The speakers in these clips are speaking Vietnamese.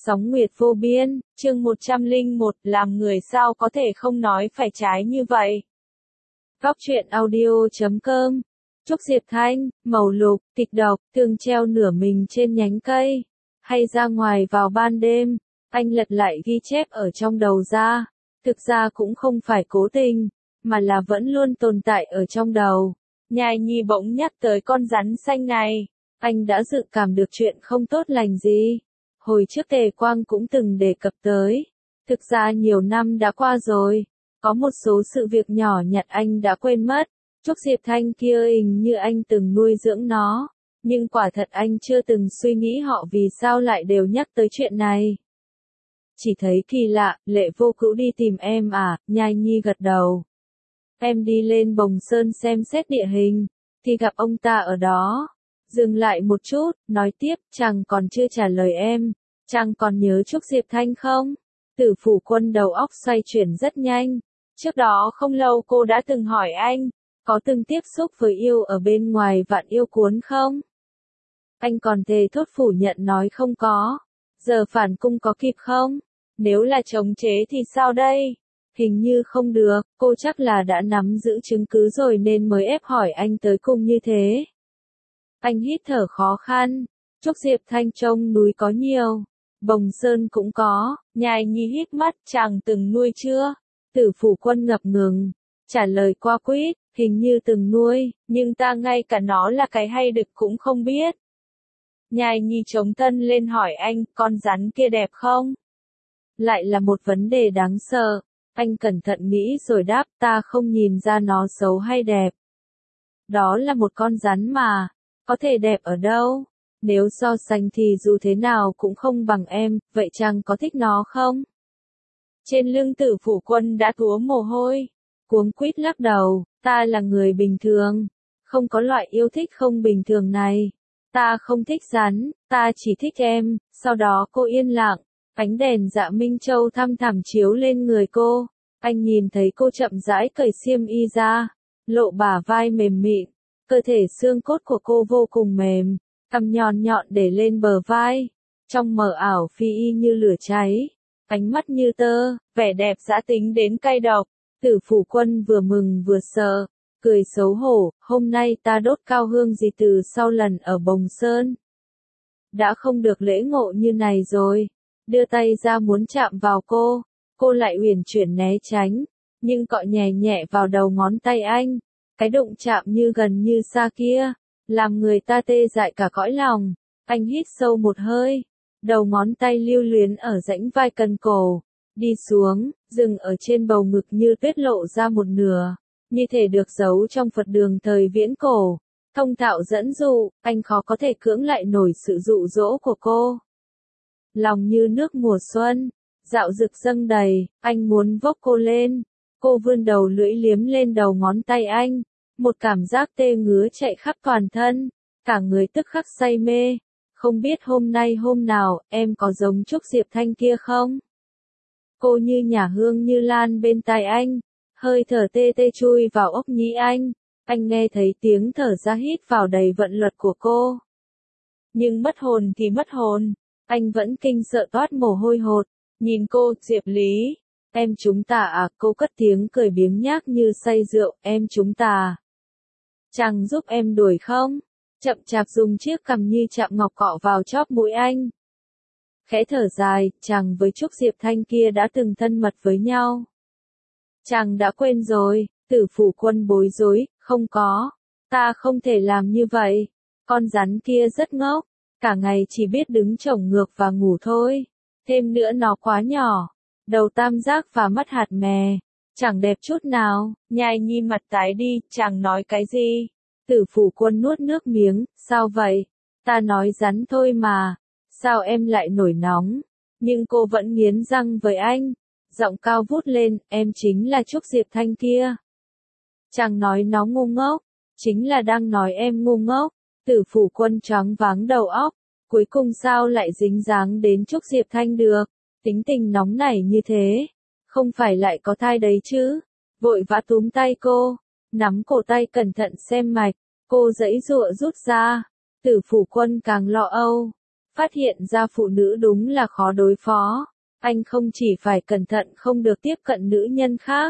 Sóng nguyệt vô biên, chương 101, làm người sao có thể không nói phải trái như vậy. Góc truyện audio.com. Trúc Diệp Thanh, màu lục, kịch độc, thường treo nửa mình trên nhánh cây. Hay ra ngoài vào ban đêm, anh lật lại ghi chép ở trong đầu ra. Thực ra cũng không phải cố tình, mà là vẫn luôn tồn tại ở trong đầu. Nhài Nhi bỗng nhắc tới con rắn xanh này. Anh đã dự cảm được chuyện không tốt lành gì. Hồi trước Tề Quang cũng từng đề cập tới. Thực ra nhiều năm đã qua rồi. Có một số sự việc nhỏ nhặt anh đã quên mất. Trúc Diệp Thanh kia hình như anh từng nuôi dưỡng nó. Nhưng quả thật anh chưa từng suy nghĩ họ vì sao lại đều nhắc tới chuyện này. Chỉ thấy kỳ lạ, Lệ Vô Cữu đi tìm em à, Nhai Nhi gật đầu. Em đi lên Bồng Sơn xem xét địa hình, thì gặp ông ta ở đó. Dừng lại một chút, nói tiếp, chàng còn chưa trả lời em. Chàng còn nhớ Trúc Diệp Thanh không? Tử Phủ Quân đầu óc xoay chuyển rất nhanh. Trước đó không lâu cô đã từng hỏi anh, có từng tiếp xúc với yêu ở bên ngoài Vạn Yêu Cuốn không? Anh còn thề thốt phủ nhận nói không có. Giờ phản cung có kịp không? Nếu là chống chế thì sao đây? Hình như không được, cô chắc là đã nắm giữ chứng cứ rồi nên mới ép hỏi anh tới cung như thế. Anh hít thở khó khăn. Trúc Diệp Thanh trông núi có nhiều, Bồng Sơn cũng có. Nhài Nhi hít mắt, chàng từng nuôi chưa? Tử Phủ Quân ngập ngừng, trả lời qua quýt, hình như từng nuôi, nhưng ta ngay cả nó là cái hay đực cũng không biết. Nhài Nhi chống thân lên hỏi anh, con rắn kia đẹp không? Lại là một vấn đề đáng sợ. Anh cẩn thận nghĩ rồi đáp, ta không nhìn ra nó xấu hay đẹp. Đó là một con rắn mà, có thể đẹp ở đâu? Nếu so sánh thì dù thế nào cũng không bằng em, vậy chàng có thích nó không? Trên lưng Tử Phủ Quân đã túa mồ hôi, cuống quýt lắc đầu, ta là người bình thường, không có loại yêu thích không bình thường này. Ta không thích rắn, ta chỉ thích em. Sau đó cô yên lặng, ánh đèn Dạ Minh Châu thăm thẳm chiếu lên người cô. Anh nhìn thấy cô chậm rãi cởi xiêm y ra, lộ bả vai mềm mịn, cơ thể xương cốt của cô vô cùng mềm, cằm nhọn nhọn để lên bờ vai, trong mờ ảo phi y như lửa cháy, ánh mắt như tơ, vẻ đẹp dã tính đến cay độc. Tử Phủ Quân vừa mừng vừa sợ, cười xấu hổ, hôm nay ta đốt cao hương gì từ sau lần ở Bồng Sơn. Đã không được lễ ngộ như này rồi, đưa tay ra muốn chạm vào cô lại uyển chuyển né tránh, nhưng cọ nhẹ nhẹ vào đầu ngón tay anh, cái đụng chạm như gần như xa kia, làm người ta tê dại cả cõi lòng. Anh hít sâu một hơi, đầu ngón tay lưu luyến ở rãnh vai cần cổ, đi xuống, dừng ở trên bầu ngực như tuyết lộ ra một nửa, như thể được giấu trong Phật đường thời viễn cổ, thông thạo dẫn dụ, anh khó có thể cưỡng lại nổi sự dụ dỗ của cô. Lòng như nước mùa xuân, dạo dực dâng đầy, anh muốn vốc cô lên. Cô vươn đầu lưỡi liếm lên đầu ngón tay anh, một cảm giác tê ngứa chạy khắp toàn thân, cả người tức khắc say mê. Không biết hôm nay hôm nào, em có giống Trúc Diệp Thanh kia không? Cô như nhả hương như lan bên tai anh, hơi thở tê tê chui vào ốc nhĩ anh nghe thấy tiếng thở ra hít vào đầy vận luật của cô. Nhưng mất hồn thì mất hồn, anh vẫn kinh sợ toát mồ hôi hột, nhìn cô, Diệp Lý, em chúng ta à, cô cất tiếng cười biếng nhác như say rượu, em chúng ta. Chàng giúp em đuổi không? Chậm chạp dùng chiếc cằm như chạm ngọc cọ vào chóp mũi anh. Khẽ thở dài, chàng với Trúc Diệp Thanh kia đã từng thân mật với nhau. Chàng đã quên rồi. Tử Phủ Quân bối rối, không có. Ta không thể làm như vậy. Con rắn kia rất ngốc, cả ngày chỉ biết đứng chổng ngược và ngủ thôi. Thêm nữa nó quá nhỏ, đầu tam giác và mắt hạt mè, chẳng đẹp chút nào. Nhai Nhi mặt tái đi, chàng nói cái gì? Tử Phủ Quân nuốt nước miếng, sao vậy? Ta nói rắn thôi mà, sao em lại nổi nóng? Nhưng cô vẫn nghiến răng với anh, giọng cao vút lên, em chính là Trúc Diệp Thanh kia. Chàng nói nó ngu ngốc, chính là đang nói em ngu ngốc. Tử Phủ Quân choáng váng đầu óc, cuối cùng sao lại dính dáng đến Trúc Diệp Thanh được, tính tình nóng nảy như thế, không phải lại có thai đấy chứ. Vội vã túm tay cô, nắm cổ tay cẩn thận xem mạch, cô giãy giụa rút ra. Tử Phủ Quân càng lo âu, Phát hiện ra phụ nữ đúng là khó đối phó. Anh không chỉ phải cẩn thận không được tiếp cận nữ nhân khác,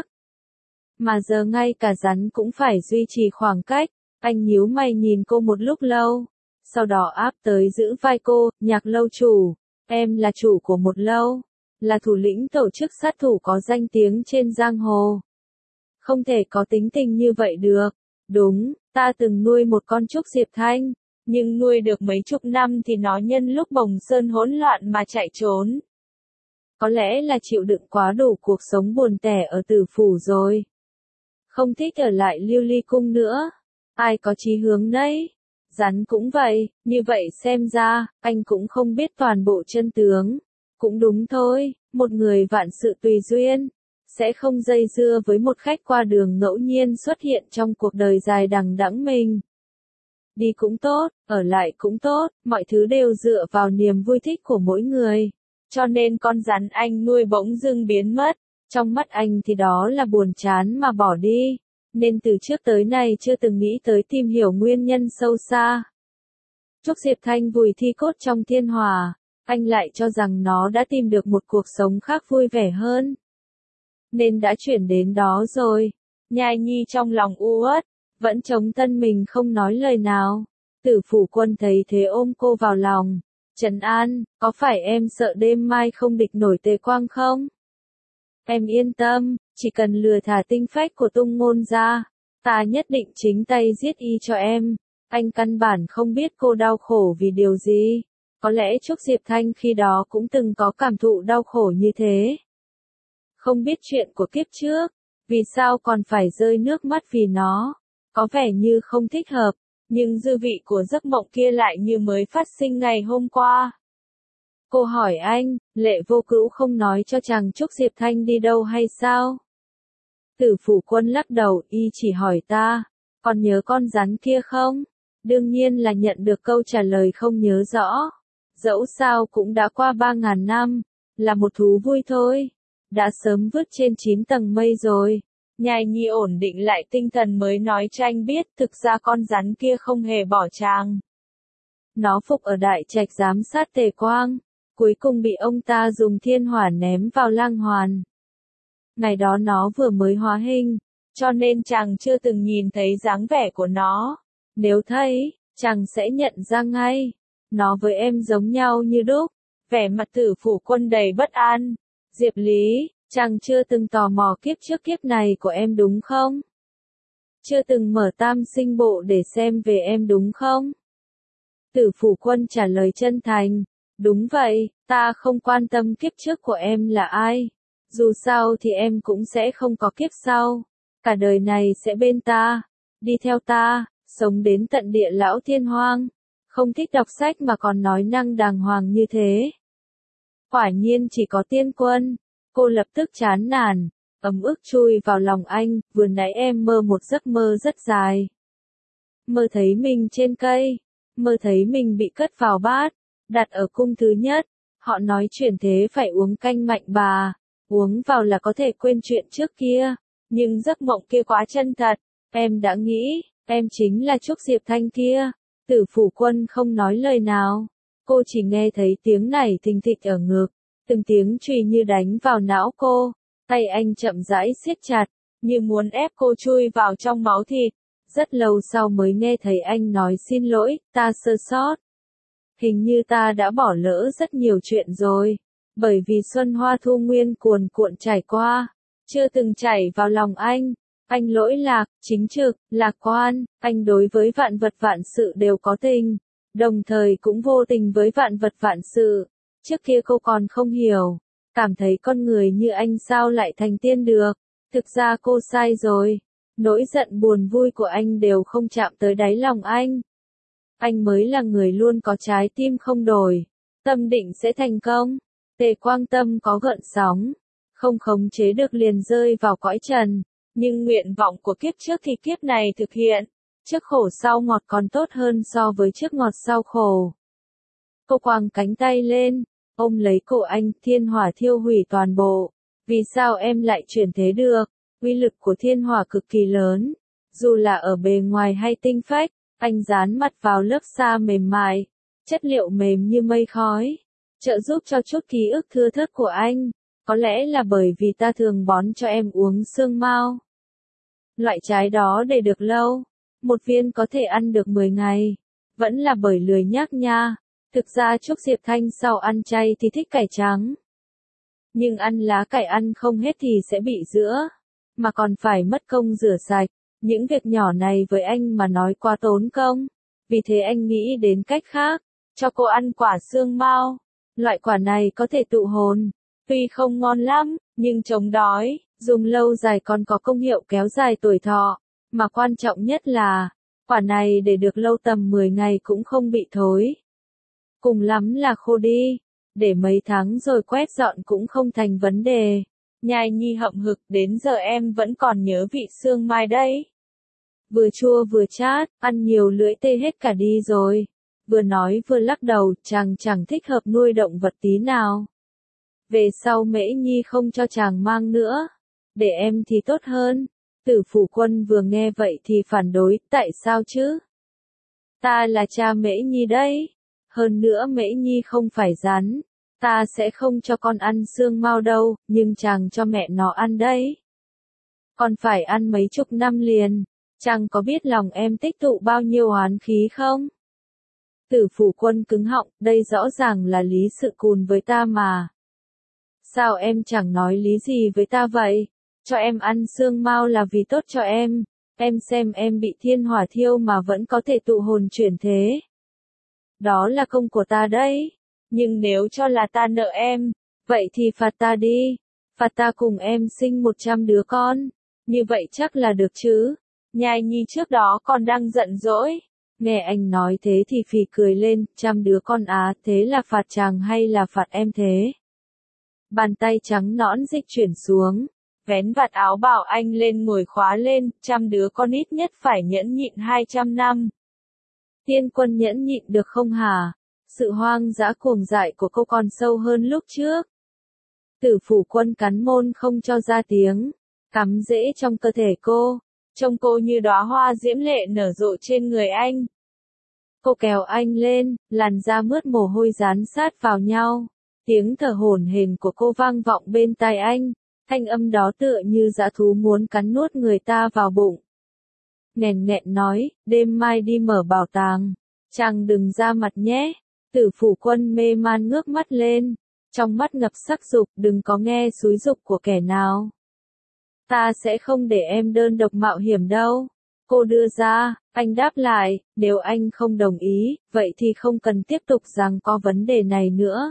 mà giờ ngay cả rắn cũng phải duy trì khoảng cách. Anh nhíu mày nhìn cô một lúc lâu, sau đó áp tới giữ vai cô, Nhạc lâu chủ, em là chủ của một lâu, là thủ lĩnh tổ chức sát thủ có danh tiếng trên giang hồ. Không thể có tính tình như vậy được. Đúng, ta từng nuôi một con trúc diệp thanh, nhưng nuôi được mấy chục năm thì nó nhân lúc Bồng Sơn hỗn loạn mà chạy trốn. Có lẽ là chịu đựng quá đủ cuộc sống buồn tẻ ở Tử Phủ rồi. Không thích ở lại Lưu Ly Cung nữa. Ai có chí hướng nấy. Rắn cũng vậy, như vậy xem ra, anh cũng không biết toàn bộ chân tướng. Cũng đúng thôi, một người vạn sự tùy duyên, sẽ không dây dưa với một khách qua đường ngẫu nhiên xuất hiện trong cuộc đời dài đằng đẵng mình. Đi cũng tốt, ở lại cũng tốt, mọi thứ đều dựa vào niềm vui thích của mỗi người. Cho nên con rắn anh nuôi bỗng dưng biến mất, trong mắt anh thì đó là buồn chán mà bỏ đi, nên từ trước tới nay chưa từng nghĩ tới tìm hiểu nguyên nhân sâu xa. Trúc Diệp Thanh vùi thi cốt trong thiên hỏa, anh lại cho rằng nó đã tìm được một cuộc sống khác vui vẻ hơn, nên đã chuyển đến đó rồi. Nhai Nhi trong lòng u uất, vẫn chống thân mình không nói lời nào. Tử Phủ Quân thấy thế ôm cô vào lòng. Trấn an, có phải em sợ đêm mai không địch nổi Tề Quang không? Em yên tâm, chỉ cần lừa thả tinh phách của Tung Ngôn ra, ta nhất định chính tay giết y cho em. Anh căn bản không biết cô đau khổ vì điều gì. Có lẽ Trúc Diệp Thanh khi đó cũng từng có cảm thụ đau khổ như thế. Không biết chuyện của kiếp trước, vì sao còn phải rơi nước mắt vì nó. Có vẻ như không thích hợp, nhưng dư vị của giấc mộng kia lại như mới phát sinh ngày hôm qua. Cô hỏi anh, Lệ Vô Cữu không nói cho chàng Trúc Diệp Thanh đi đâu hay sao? Tử Phủ Quân lắc đầu, y chỉ hỏi ta, còn nhớ con rắn kia không? Đương nhiên là nhận được câu trả lời không nhớ rõ. Dẫu sao cũng đã qua 3.000 năm, là một thú vui thôi. Đã sớm vứt trên 9 tầng mây rồi. Nhai Nhi ổn định lại tinh thần mới nói cho anh biết thực ra con rắn kia không hề bỏ chàng. Nó phục ở đại trạch giám sát Tề Quang, cuối cùng bị ông ta dùng thiên hỏa ném vào lang hoàn. Ngày đó nó vừa mới hóa hình, cho nên chàng chưa từng nhìn thấy dáng vẻ của nó. Nếu thấy, chàng sẽ nhận ra ngay. Nó với em giống nhau như đúc. Vẻ mặt Tử Phủ Quân đầy bất an. Diệp Lý, chàng chưa từng tò mò kiếp trước kiếp này của em đúng không? Chưa từng mở tam sinh bộ để xem về em đúng không? Tử Phủ Quân trả lời chân thành. Đúng vậy, ta không quan tâm kiếp trước của em là ai. Dù sao thì em cũng sẽ không có kiếp sau. Cả đời này sẽ bên ta. Đi theo ta, sống đến tận địa lão thiên hoang. Không thích đọc sách mà còn nói năng đàng hoàng như thế. Quả nhiên chỉ có Tiên Quân. Cô lập tức chán nản, ấm ức chui vào lòng anh, vừa nãy em mơ một giấc mơ rất dài. Mơ thấy mình trên cây, mơ thấy mình bị cất vào bát, đặt ở cung thứ nhất. Họ nói chuyển thế phải uống canh mạnh bà, uống vào là có thể quên chuyện trước kia. Nhưng giấc mộng kia quá chân thật, em đã nghĩ, em chính là Trúc Diệp Thanh kia. Tử Phủ Quân không nói lời nào, cô chỉ nghe thấy tiếng nảy thình thịch ở ngực. Từng tiếng chùy như đánh vào não cô, tay anh chậm rãi siết chặt, như muốn ép cô chui vào trong máu thịt. Rất lâu sau mới nghe thấy anh nói xin lỗi, ta sơ sót. Hình như ta đã bỏ lỡ rất nhiều chuyện rồi, bởi vì xuân hoa thu nguyên cuồn cuộn trải qua, chưa từng chảy vào lòng anh. Anh lỗi lạc, chính trực, lạc quan, anh đối với vạn vật vạn sự đều có tình, đồng thời cũng vô tình với vạn vật vạn sự. Trước kia cô còn không hiểu, cảm thấy con người như anh sao lại thành tiên được. Thực ra cô sai rồi. Nỗi giận buồn vui của anh đều không chạm tới đáy lòng anh. Anh mới là người luôn có trái tim không đổi. Tâm định sẽ thành công. Tề Quang tâm có gợn sóng. Không khống chế được liền rơi vào cõi trần. Nhưng nguyện vọng của kiếp trước thì kiếp này thực hiện. Trước khổ sau ngọt còn tốt hơn so với trước ngọt sau khổ. Cô quàng cánh tay lên, ôm lấy cổ anh, thiên hỏa thiêu hủy toàn bộ. Vì sao em lại chuyển thế được? Uy lực của thiên hỏa cực kỳ lớn. Dù là ở bề ngoài hay tinh phách, anh dán mặt vào lớp sa mềm mại. chất liệu mềm như mây khói, trợ giúp cho chút ký ức thưa thớt của anh. Có lẽ là bởi vì ta thường bón cho em uống sương mao. Loại trái đó để được lâu, một viên có thể ăn được 10 ngày. Vẫn là bởi lười nhác nha. Thực ra Trúc Diệp Thanh sau ăn chay thì thích cải trắng. Nhưng ăn lá cải ăn không hết thì sẽ bị giữa, mà còn phải mất công rửa sạch. Những việc nhỏ này với anh mà nói quá tốn công. Vì thế anh nghĩ đến cách khác, cho cô ăn quả sương mao. Loại quả này có thể tụ hồn. Tuy không ngon lắm, nhưng chống đói, dùng lâu dài còn có công hiệu kéo dài tuổi thọ. Mà quan trọng nhất là, quả này để được lâu tầm 10 ngày cũng không bị thối. Cùng lắm là khô đi, để mấy tháng rồi quét dọn cũng không thành vấn đề. Nhai Nhi hậm hực, đến giờ em vẫn còn nhớ vị sương mai đấy. Vừa chua vừa chát, ăn nhiều lưỡi tê hết cả đi rồi. Vừa nói vừa lắc đầu, chàng chẳng thích hợp nuôi động vật tí nào. Về sau Mễ Nhi không cho chàng mang nữa, để em thì tốt hơn. Tử Phủ Quân vừa nghe vậy thì phản đối, tại sao chứ? Ta là cha Mễ Nhi đấy. Hơn nữa Mễ Nhi không phải rắn. Ta sẽ không cho con ăn sương mao đâu, nhưng chàng cho mẹ nó ăn đấy. Còn phải ăn mấy chục năm liền. Chàng có biết lòng em tích tụ bao nhiêu oán khí không? Tử Phủ Quân cứng họng, đây rõ ràng là lý sự cùn với ta mà. Sao em chẳng nói lý gì với ta vậy? Cho em ăn sương mao là vì tốt cho em. Em xem em bị thiên hỏa thiêu mà vẫn có thể tụ hồn chuyển thế. Đó là công của ta đấy. Nhưng nếu cho là ta nợ em, vậy thì phạt ta đi. Phạt ta cùng em sinh 100 đứa con. Như vậy chắc là được chứ. Nhai Nhi trước đó còn đang giận dỗi. Nghe anh nói thế thì phì cười lên, 100 đứa con á, thế là phạt chàng hay là phạt em thế? Bàn tay trắng nõn dịch chuyển xuống, vén vạt áo bảo anh lên ngồi khóa lên, 100 đứa con ít nhất phải nhẫn nhịn 200 năm. Tiên Quân nhẫn nhịn được không hả? Sự hoang dã cuồng dại của cô còn sâu hơn lúc trước. Tử Phủ Quân cắn môn không cho ra tiếng, cắm rễ trong cơ thể cô, trông cô như đóa hoa diễm lệ nở rộ trên người anh. Cô kéo anh lên, làn da mướt mồ hôi dán sát vào nhau. Tiếng thở hổn hển của cô vang vọng bên tai anh, thanh âm đó tựa như dã thú muốn cắn nuốt người ta vào bụng. Nghẹn nghẹn nói, đêm mai đi mở bảo tàng, chàng đừng ra mặt nhé. Tử Phủ Quân mê man ngước mắt lên, trong mắt ngập sắc dục, đừng có nghe xúi giục của kẻ nào. Ta sẽ không để em đơn độc mạo hiểm đâu. Cô đưa ra, anh đáp lại, nếu anh không đồng ý, vậy thì không cần tiếp tục rằng có vấn đề này nữa.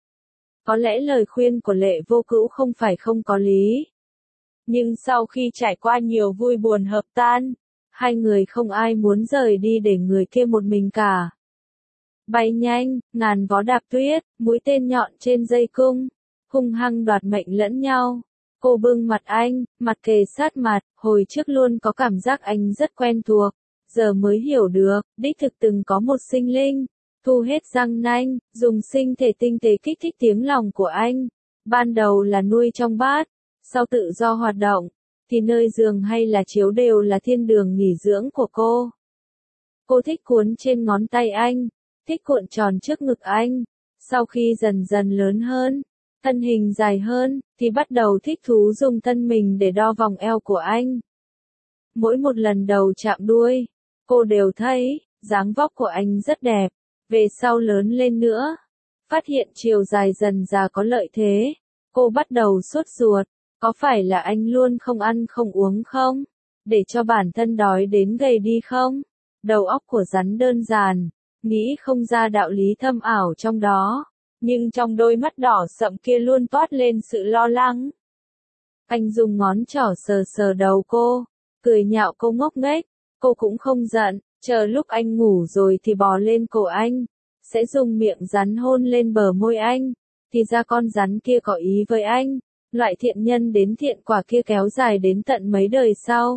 Có lẽ lời khuyên của Lệ Vô Cữu không phải không có lý. Nhưng sau khi trải qua nhiều vui buồn hợp tan, hai người không ai muốn rời đi để người kia một mình cả. Bay nhanh, ngàn vó đạp tuyết, mũi tên nhọn trên dây cung, hung hăng đoạt mệnh lẫn nhau. Cô bưng mặt anh, mặt kề sát mặt, hồi trước luôn có cảm giác anh rất quen thuộc, giờ mới hiểu được, đích thực từng có một sinh linh, thu hết răng nanh, dùng sinh thể tinh tế kích thích tiếng lòng của anh. Ban đầu là nuôi trong bát, sau tự do hoạt động, thì nơi giường hay là chiếu đều là thiên đường nghỉ dưỡng của cô. Cô thích cuốn trên ngón tay anh, thích cuộn tròn trước ngực anh, sau khi dần dần lớn hơn, thân hình dài hơn, thì bắt đầu thích thú dùng thân mình để đo vòng eo của anh. Mỗi một lần đầu chạm đuôi, cô đều thấy, dáng vóc của anh rất đẹp. Về sau lớn lên nữa, phát hiện chiều dài dần già có lợi thế, cô bắt đầu sốt ruột, có phải là anh luôn không ăn không uống không? Để cho bản thân đói đến gầy đi không? Đầu óc của rắn đơn giản, nghĩ không ra đạo lý thâm ảo trong đó, nhưng trong đôi mắt đỏ sậm kia luôn toát lên sự lo lắng. Anh dùng ngón trỏ sờ sờ đầu cô, cười nhạo cô ngốc nghếch, cô cũng không giận. Chờ lúc anh ngủ rồi thì bò lên cổ anh, sẽ dùng miệng rắn hôn lên bờ môi anh, thì ra con rắn kia có ý với anh, loại thiện nhân đến thiện quả kia kéo dài đến tận mấy đời sau.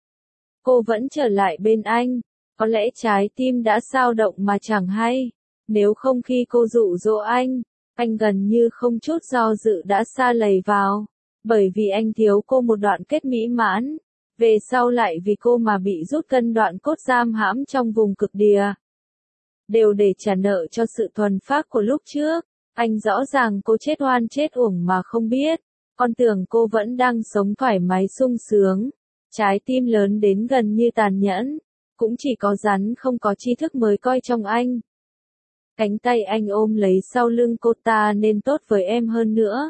Cô vẫn trở lại bên anh, có lẽ trái tim đã xao động mà chẳng hay, nếu không khi cô dụ dỗ anh gần như không chút do dự đã sa lầy vào, bởi vì anh thiếu cô một đoạn kết mỹ mãn. Về sau lại vì cô mà bị rút cân đoạn cốt giam hãm trong vùng cực địa. đều để trả nợ cho sự thuần phác của lúc trước. Anh rõ ràng cô chết oan chết uổng mà không biết, con tưởng cô vẫn đang sống thoải mái sung sướng. Trái tim lớn đến gần như tàn nhẫn, cũng chỉ có rắn không có tri thức mới coi trong anh. Cánh tay anh ôm lấy sau lưng cô, ta nên tốt với em hơn nữa.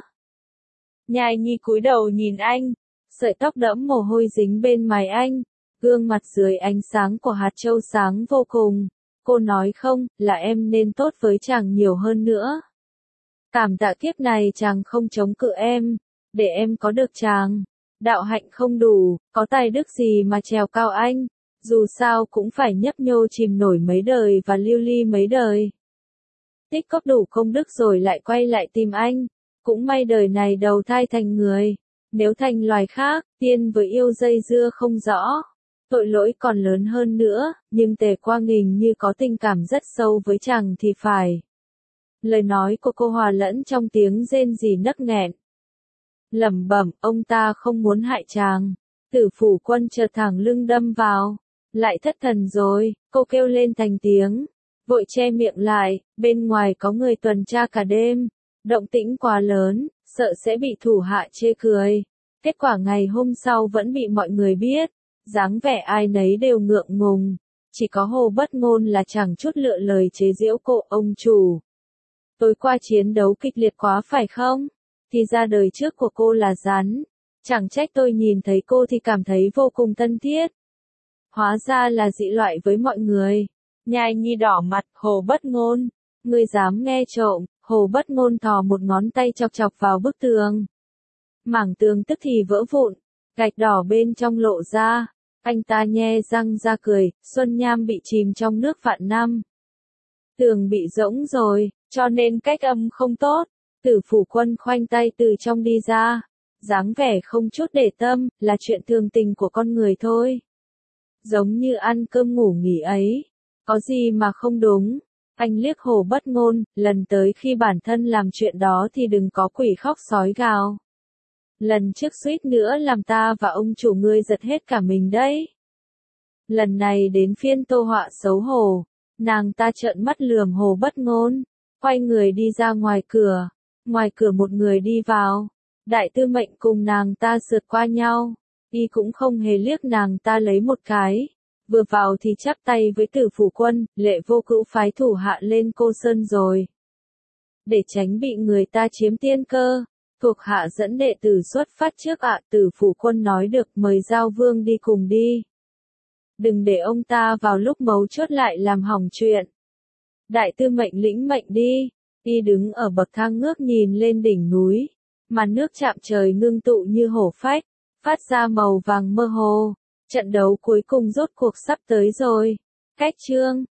Nhài Nhi cúi đầu nhìn anh, sợi tóc đẫm mồ hôi dính bên mái anh, gương mặt dưới ánh sáng của hạt châu sáng vô cùng. Cô nói không, là em nên tốt với chàng nhiều hơn nữa. Cảm tạ kiếp này chàng không chống cự em, để em có được chàng. Đạo hạnh không đủ, có tài đức gì mà trèo cao anh, dù sao cũng phải nhấp nhô chìm nổi mấy đời và lưu ly mấy đời. Tích cóp đủ công đức rồi lại quay lại tìm anh, cũng may đời này đầu thai thành người, nếu thành loài khác, tiên với yêu dây dưa không rõ. Tội lỗi còn lớn hơn nữa, nhưng Tề Quang hình như có tình cảm rất sâu với chàng thì phải. Lời nói của cô hòa lẫn trong tiếng rên rỉ nấc nghẹn. Lẩm bẩm, ông ta không muốn hại chàng. Tử Phủ Quân chợt thẳng lưng đâm vào. Lại thất thần rồi, cô kêu lên thành tiếng. Vội che miệng lại, bên ngoài có người tuần tra cả đêm. Động tĩnh quá lớn, sợ sẽ bị thủ hạ chê cười. Kết quả ngày hôm sau vẫn bị mọi người biết. Dáng vẻ ai nấy đều ngượng ngùng. Chỉ có Hồ Bất Ngôn là chẳng chút lựa lời chế giễu cô, ông chủ. Tối qua chiến đấu kịch liệt quá phải không? Thì ra đời trước của cô là rắn. Chẳng trách tôi nhìn thấy cô thì cảm thấy vô cùng thân thiết. Hóa ra là dị loại với mọi người. Nhài Nhi đỏ mặt, Hồ Bất Ngôn. Ngươi dám nghe trộm, Hồ Bất Ngôn thò một ngón tay chọc chọc vào bức tường. Mảng tường tức thì vỡ vụn, gạch đỏ bên trong lộ ra. Anh ta nhe răng ra cười, Xuân Nham bị chìm trong nước vạn năm. Tường bị rỗng rồi, cho nên cách âm không tốt. Tử Phủ Quân khoanh tay từ trong đi ra. Dáng vẻ không chút để tâm, là chuyện thường tình của con người thôi. Giống như ăn cơm ngủ nghỉ ấy. Có gì mà không đúng. Anh liếc Hồ Bất Ngôn, lần tới khi bản thân làm chuyện đó thì đừng có quỷ khóc sói gào. Lần trước suýt nữa làm ta và ông chủ ngươi giật hết cả mình đấy. Lần này đến phiên Tô Họa xấu hổ. Nàng ta trợn mắt lườm Hồ Bất Ngôn, quay người đi ra ngoài cửa. Ngoài cửa một người đi vào. Đại Tư Mệnh cùng nàng ta sượt qua nhau. Y cũng không hề liếc nàng ta lấy một cái. Vừa vào thì chắp tay với Tử Phủ Quân, Lệ Vô Cữu phái thủ hạ lên Cô Sơn rồi. Để tránh bị người ta chiếm tiên cơ, thuộc hạ dẫn đệ tử xuất phát trước ạ. Tử Phủ Quân nói được, mời Giao Vương đi cùng đi. Đừng để ông ta vào lúc mấu chốt lại làm hỏng chuyện. Đại Tư Mệnh lĩnh mệnh đi. Y đứng ở bậc thang ngước nhìn lên đỉnh núi. Màn nước chạm trời ngưng tụ như hổ phách, phát ra màu vàng mơ hồ. Trận đấu cuối cùng rốt cuộc sắp tới rồi. Cách chương